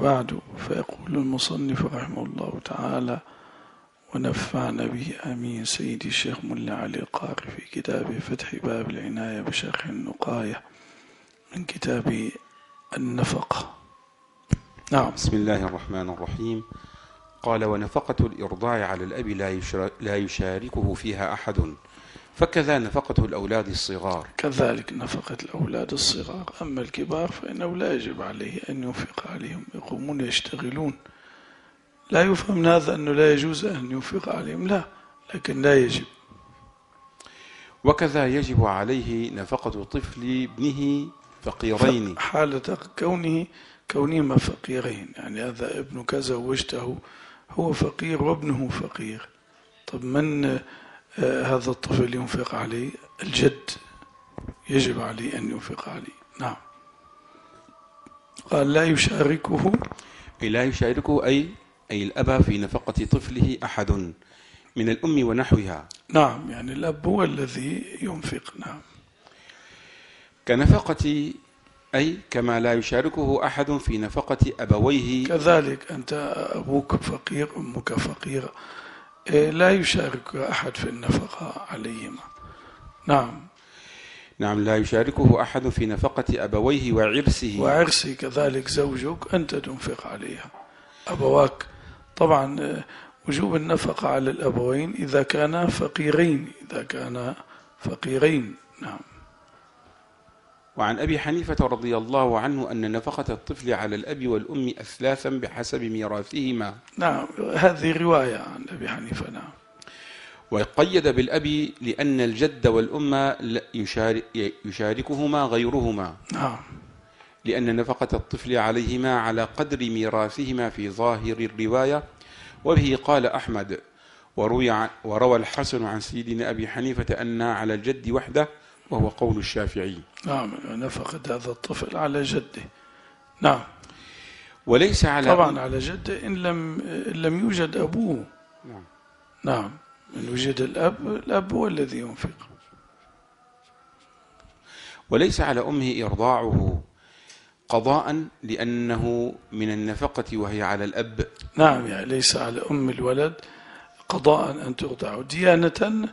بعد، فيقول المصنف رحمه الله تعالى: ونفعنا به آمين. سيدي الشيخ ملا علي القاري في كتابه فتح باب العناية بشرح النقاية من كتاب النفقة. نعم. بسم الله الرحمن الرحيم. قال: ونفقة الإرضاع على الأب لا يشاركه فيها أحد، فكذا نفقة الأولاد الصغار. كذلك نفقة الأولاد الصغار. أما الكبار فإنه لا يجب عليه أن ينفق عليهم، يقومون يشتغلون. لا يفهم من هذا أنه لا يجوز أن ينفق عليهم، لا، لكن لا يجب. وكذا يجب عليه نفقة طفل ابنه فقيرين، حالة كونهما فقيرين، يعني هذا ابنك زوجته هو فقير وابنه فقير، طب من هذا الطفل ينفق عليه؟ الجد يجب عليه أن ينفق عليه. نعم. قال لا يشاركه أي الأب في نفقة طفله أحد من الأم ونحوها. نعم، يعني الأب هو الذي ينفق. نعم. كنفقة أي كما لا يشاركه أحد في نفقة أبويه. كذلك أنت أبوك فقير، أمك فقيرة، لا يشارك أحد في النفقة عليهما. نعم. نعم، لا يشاركه أحد في نفقة أبويه وعرسه كذلك زوجك أنت تنفق عليها. أبواك طبعا وجوب النفقة على الأبوين إذا كانا فقيرين. نعم. وعن أبي حنيفة رضي الله عنه أن نفقة الطفل على الأب والأم أثلاثا بحسب ميراثهما. نعم، هذه رواية عن أبي حنيفة. نعم. وقيد بالأب لأن الجد والأم يشاركهما غيرهما. نعم. لأن نفقة الطفل عليهما على قدر ميراثهما في ظاهر الرواية، وبه قال أحمد. وروى الحسن عن سيدنا أبي حنيفة أن على الجد وحده، وهو قول الشافعي. نعم، نفقة هذا الطفل على جده. نعم. وليس طبعا على جده إن لم يوجد أبوه. نعم. نعم، من وجد الأب هو الذي ينفق. وليس على أمه إرضاعه قضاء لأنه من النفقة وهي على الأب. نعم، يعني ليس على أم الولد قضاء أن ترضعه، ديانة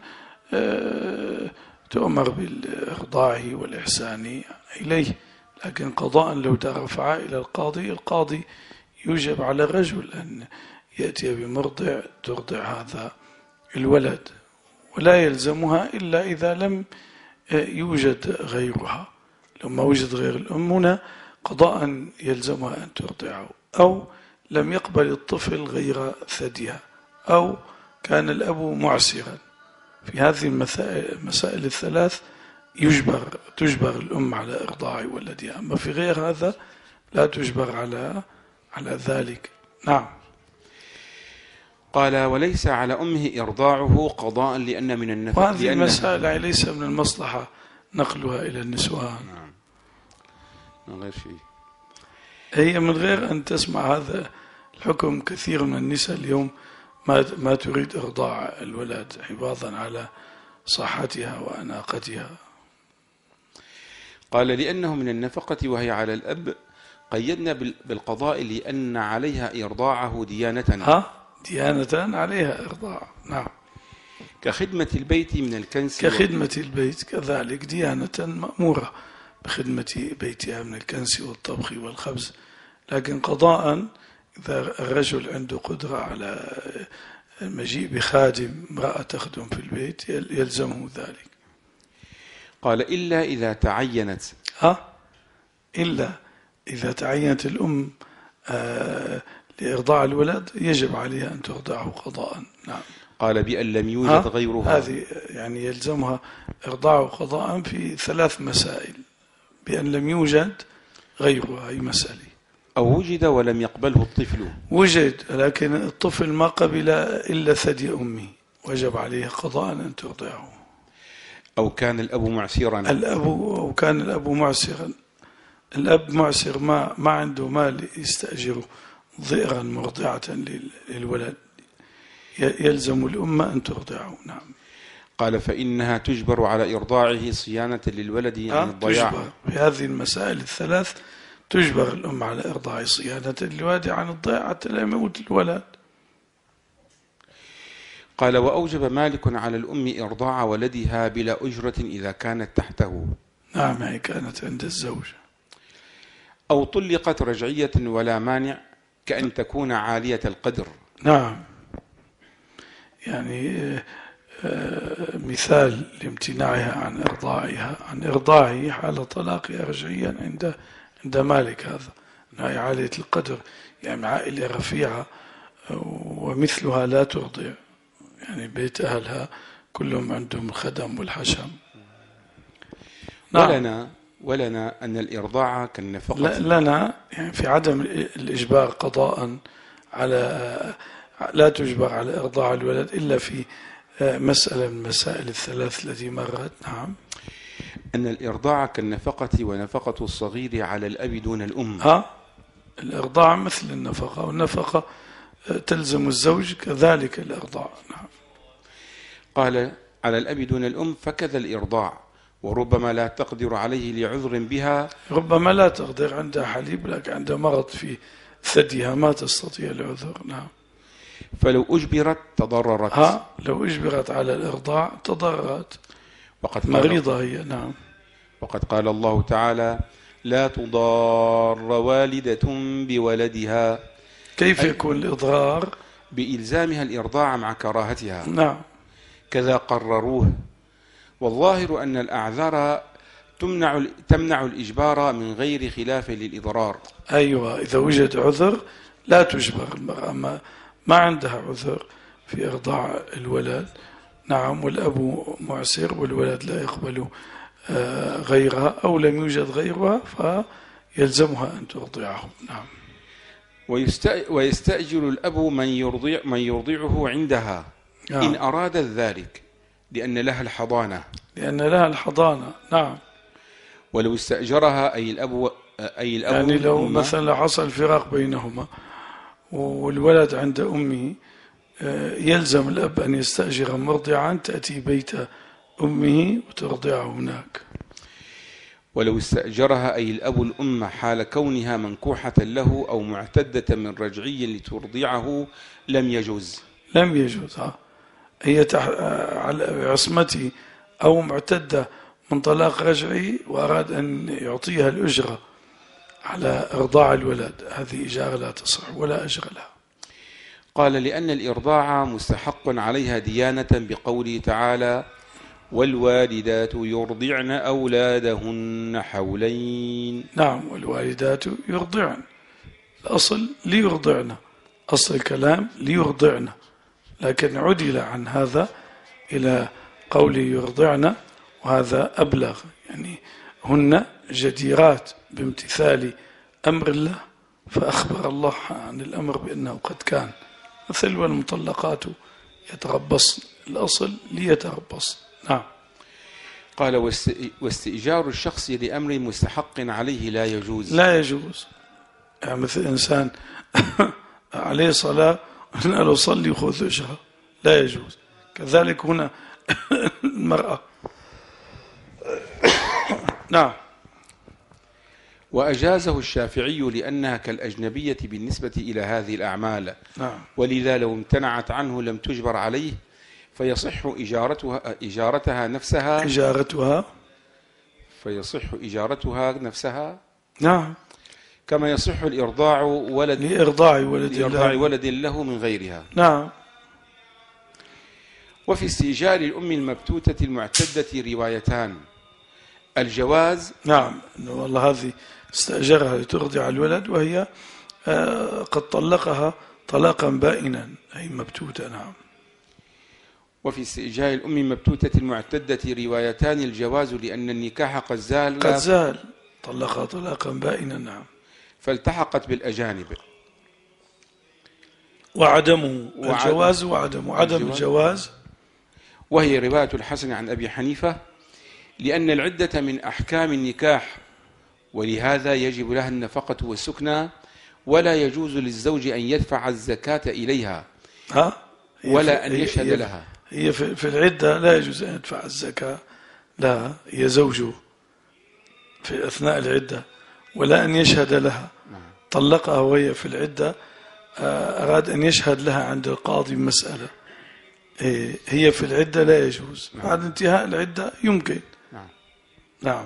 تؤمر بالإرضاع والإحسان إليه، لكن قضاء لو رفع إلى القاضي يوجب على الرجل أن يأتي بمرضع ترضع هذا الولد، ولا يلزمها إلا إذا لم يوجد غيرها. لما وجد غير الأم هنا قضاء يلزمها أن ترضعه، أو لم يقبل الطفل غير ثديها، أو كان الأب معسرا. في هذه المسائل الثلاث تجبر الأم على إرضاع ولدها، أما في غير هذا لا تجبر على ذلك. نعم. قال: وليس على أمه إرضاعه قضاء لأن من النفقة. وهذه المسائل ليس من المصلحة نقلها إلى النسوان. نعم. من غير شيء. هي من غير أن تسمع هذا الحكم. كثير من النساء اليوم ما تريد إرضاع الولد حفاظا على صحتها وأناقتها. قال: لأنه من النفقة وهي على الأب، قيدنا بالقضاء لأن عليها إرضاعه ديانة. ديانة عليها إرضاع. نعم. كخدمة البيت من الكنس. كخدمة البيت كذلك ديانة مأمورة بخدمة بيتها من الكنس والطبخ والخبز، لكن قضاء إذا الرجل عنده قدرة على المجيء بخادم، امرأة تخدم في البيت، يلزمه ذلك. قال: إلا إذا تعينت. إلا إذا تعينت الأم لإرضاع الولد يجب عليها أن ترضعه قضاء. نعم. قال: بأن لم يوجد غيرها. هذه يعني يلزمها إرضاعه قضاء في 3 مسائل: بأن لم يوجد غيرها، أي مسألة، أو وجد ولم يقبله الطفل. وجد لكن الطفل ما قبل إلا ثدي أمه، وجب عليه قضاء أن ترضعه. أو كان الأب معسرا. أو كان الأب معسرا. الأب معسر، ما عنده مال يستأجره ضئرا مرضعة للولد، يلزم الأمة أن ترضعه. نعم. قال: فإنها تجبر على إرضاعه صيانة للولد عن الضياع. في هذه المسائل الثلاث تجبر الأم على إرضاع صيانة الوالد عن الضياع حتى لا يموت الولد. قال: وأوجب مالك على الأم إرضاع ولدها بلا أجرة إذا كانت تحته. نعم، هي كانت عند الزوج. أو طلقت رجعية ولا مانع، كأن تكون عالية القدر. نعم، يعني مثال لامتناعها عن إرضاعه حال طلاقها رجعيا عند مالك، هذا أنها عالية القدر، يعني عائلة رفيعة ومثلها لا ترضع، يعني بيت أهلها كلهم عندهم الخدم والحشم. نعم. ولنا أن الإرضاع كالنفقة. لنا يعني في عدم الإجبار قضاء على، لا تجبر على إرضاع الولد إلا في مسألة من المسائل الثلاث التي مرت. نعم. أن الإرضاع كالنفقة، ونفقة الصغير على الأب دون الأم. الإرضاع مثل النفقة، والنفقة تلزم الزوج كذلك الإرضاع. نعم. قال: على الأب دون الأم فكذا الإرضاع، وربما لا تقدر عليه لعذر بها. ربما لا تقدر، عندها حليب لكن عندها مرض في ثديها ما تستطيع العذر. نعم. فلو أجبرت تضررت. لو أجبرت على الإرضاع تضررت، وقد مريضة هي. نعم. وقد قال الله تعالى: لا تضار والدة بولدها. كيف يكون الإضرار؟ بإلزامها الإرضاع مع كراهتها. نعم. كذا قرروه. والظاهر أن الأعذار تمنع الإجبار من غير خلاف للإضرار. أيوة، إذا وجد عذر لا تجبر المرأة، ما عندها عذر في إرضاع الولد. نعم. والأب معسر والولد لا يقبل غيرها، أو لم يوجد غيرها فيلزمها أن ترضعه. نعم. ويستأجر الأب من يرضعه عندها إن أراد ذلك، لأن لها الحضانة. نعم. ولو استأجرها أي الأب يعني لو مثلا حصل فراق بينهما والولد عند أمه، يلزم الأب أن يستأجر مرضعا تأتي بيت أمه وترضعه هناك. ولو استأجرها أي الأب الأم حال كونها منكوحة له أو معتدة من رجعي لترضعه لم يجوز. هي على عصمتي أو معتدة من طلاق رجعي، وأراد أن يعطيها الأجرة على إرضاع الولد، هذه إجارة لا تصح ولا أجر لها. قال: لأن الإرضاع مستحق عليها ديانة بقوله تعالى: والوالدات يرضعن أولادهن حولين. نعم، والوالدات يرضعن، الأصل ليرضعن، أصل الكلام ليرضعن، لكن عدل عن هذا إلى قوله يرضعن، وهذا أبلغ، يعني هن جديرات بامتثال أمر الله، فأخبر الله عن الأمر بأنه قد كان، مثل والمطلقات يتربصن، الأصل ليتربصن. نعم. قال: واستئجار الشخص لأمر مستحق عليه لا يجوز. يعني مثل إنسان عليه صلاة قال له صلي وخذ أجرة، لا يجوز. كذلك هنا المرأة. نعم. وأجازه الشافعي لأنها كالأجنبية بالنسبة إلى هذه الأعمال. نعم. ولذا لو امتنعت عنه لم تجبر عليه، فيصح إجارتها نفسها. نعم. كما يصح الإرضاع لإرضاع ولد له من غيرها. نعم. وفي استئجار الأم المبتوتة المعتدة روايتان: الجواز. نعم، والله هذه استأجرها لترضع الولد وهي قد طلقها طلاقا بائنا، أي مبتوتة. نعم. وفي استئجار الأم المبتوتة المعتدة روايتان: الجواز لأن النكاح قد زال طلقها طلاقا بائنا. نعم. فالتحقت بالأجانب. وعدمه الجواز وعدم الجواز، وهي رواية الحسن عن أبي حنيفة، لأن العدة من أحكام النكاح، ولهذا يجب لها النفقة والسكنى، ولا يجوز للزوج أن يدفع الزكاة إليها ولا أن يشهد لها. هي في العدة لا يجوز أن يدفع الزكاة، لا، هي زوجه في أثناء العدة، ولا أن يشهد لها. طلقها وهي في العدة، أراد أن يشهد لها عند القاضي بمسألة، هي في العدة لا يجوز، بعد انتهاء العدة يمكن. نعم.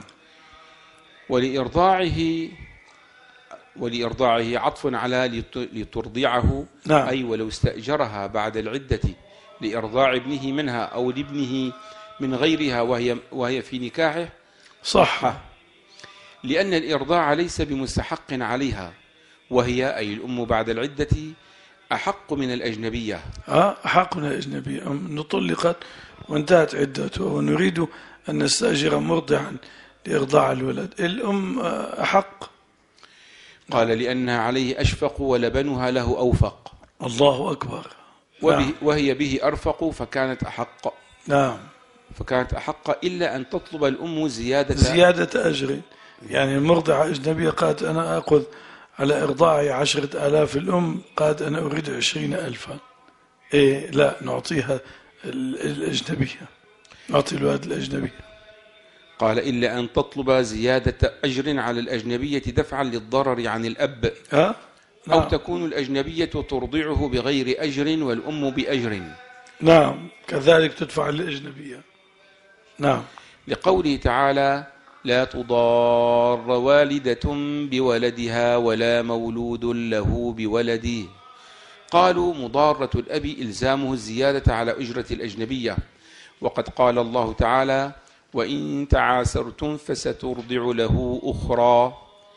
ولإرضاعه عطف على لترضعه. نعم. أي ولو استأجرها بعد العدة لإرضاع ابنه منها أو لابنه من غيرها وهي في نكاحه صح، لأن الإرضاع ليس بمستحق عليها، وهي أي الأم بعد العدة أحق من الأجنبية. أحق من الأجنبية. طلقت وانتهت عدتها ونريد أن نستأجر مرضعا لإرضاع الولد، الأم أحق. قال لأنها عليه أشفق ولبنها له أوفق. الله أكبر. وهي به أرفق فكانت أحق. نعم. فكانت أحق إلا أن تطلب الأم زيادة أجر. يعني المرضعة أجنبية قالت أنا أخذ على إرضاعي 10,000، الأم قالت أنا أريد 20,000. لا، نعطيها الأجنبية، نعطي الولد الأجنبية. قال إلا أن تطلب زيادة أجر على الأجنبية دفعا للضرر عن الأب. نعم. أو تكون الأجنبية ترضعه بغير أجر والأم بأجر. نعم، كذلك تدفع للأجنبية. نعم. لقوله تعالى لا تضار والدة بولدها ولا مولود له بولده. قالوا مضارة الأب إلزامه الزيادة على أجرة الأجنبية، وقد قال الله تعالى وإن تعاسرتم فسترضع له أخرى.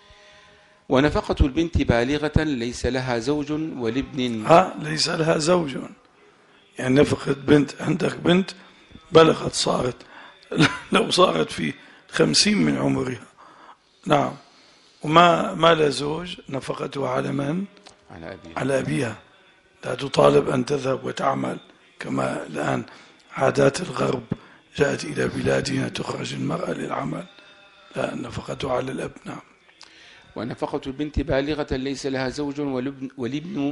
ونفقة البنت بالغة ليس لها زوج ولابن. ليس لها زوج، يعني نفقة بنت، عندك بنت بلغت، صارت لو صارت في 50 من عمرها، نعم، وما لا زوج، نفقتها على من؟ على أبيها. لا تطالب أن تذهب وتعمل كما الآن عادات الغرب جاءت إلى بلادنا تخرج المرأة للعمل، لا، نفقتها على الأب. نعم. ونفقة البنت بالغة ليس لها زوج والابن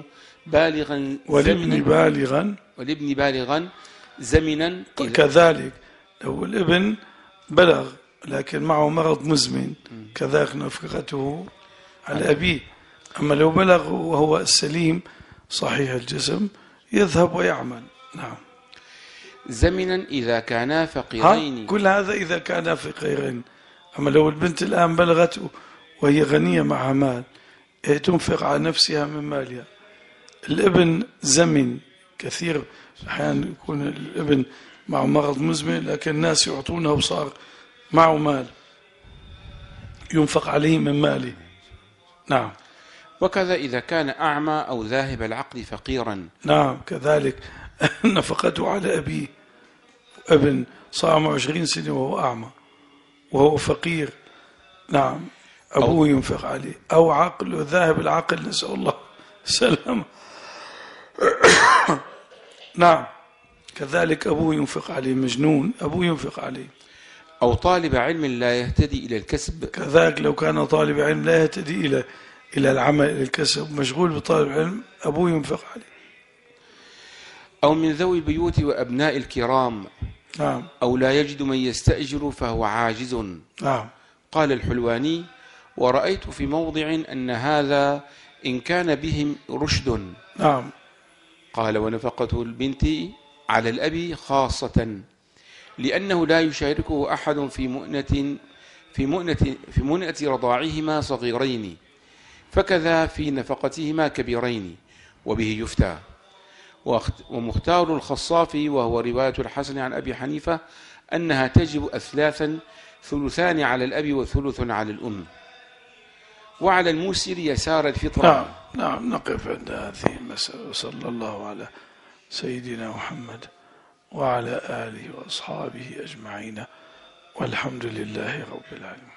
بالغا زمنا. كذلك لو الابن بلغ لكن معه مرض مزمن كذلك نفقته على أبيه. أما لو بلغ وهو السليم صحيح الجسم يذهب ويعمل. نعم. زمنا إذا كانا فقيرين. كل هذا إذا كانا فقيرين. أما لو البنت الآن بلغت وهي غنية معها مال، تنفق على نفسها من مالها. الابن زمن، كثير أحيانا يكون الابن معه مرض مزمن لكن الناس يعطونه وصار معه مال ينفق عليه من ماله. نعم. وكذا إذا كان أعمى أو ذاهب العقل فقيرا. نعم، كذلك نفقته على أبيه. ابن صار 20 سنة وهو أعمى وهو فقير، نعم، أبوه ينفق عليه. أو عقل ذاهب العقل، نسأل الله السلامة. نعم، كذلك أبوه ينفق عليه. مجنون أبوه ينفق عليه. أو طالب علم لا يهتدي إلى الكسب. كذلك لو كان طالب علم لا يهتدي إلى العمل، إلى الكسب، مشغول بطالب علم، أبوه ينفق عليه. أو من ذوي البيوت وأبناء الكرام. نعم. أو لا يجد من يستأجر فهو عاجز. نعم. قال الحلواني ورأيت في موضع أن هذا إن كان بهم رشد. نعم. قال ونفقة البنت على الأب خاصة لأنه لا يشاركه أحد في مؤنة رضاعهما صغيرين، فكذا في نفقتهما كبيرين، وبه يفتى. ومختار الخصافي وهو رواية الحسن عن أبي حنيفة أنها تجب أثلاثا، ثلثان على الأب وثلث على الأم، وعلى الموسر يسار الفطرة. نعم. نقف عند هذه المسألة، وصلى الله على سيدنا محمد وعلى آله وأصحابه أجمعين، والحمد لله رب العالمين.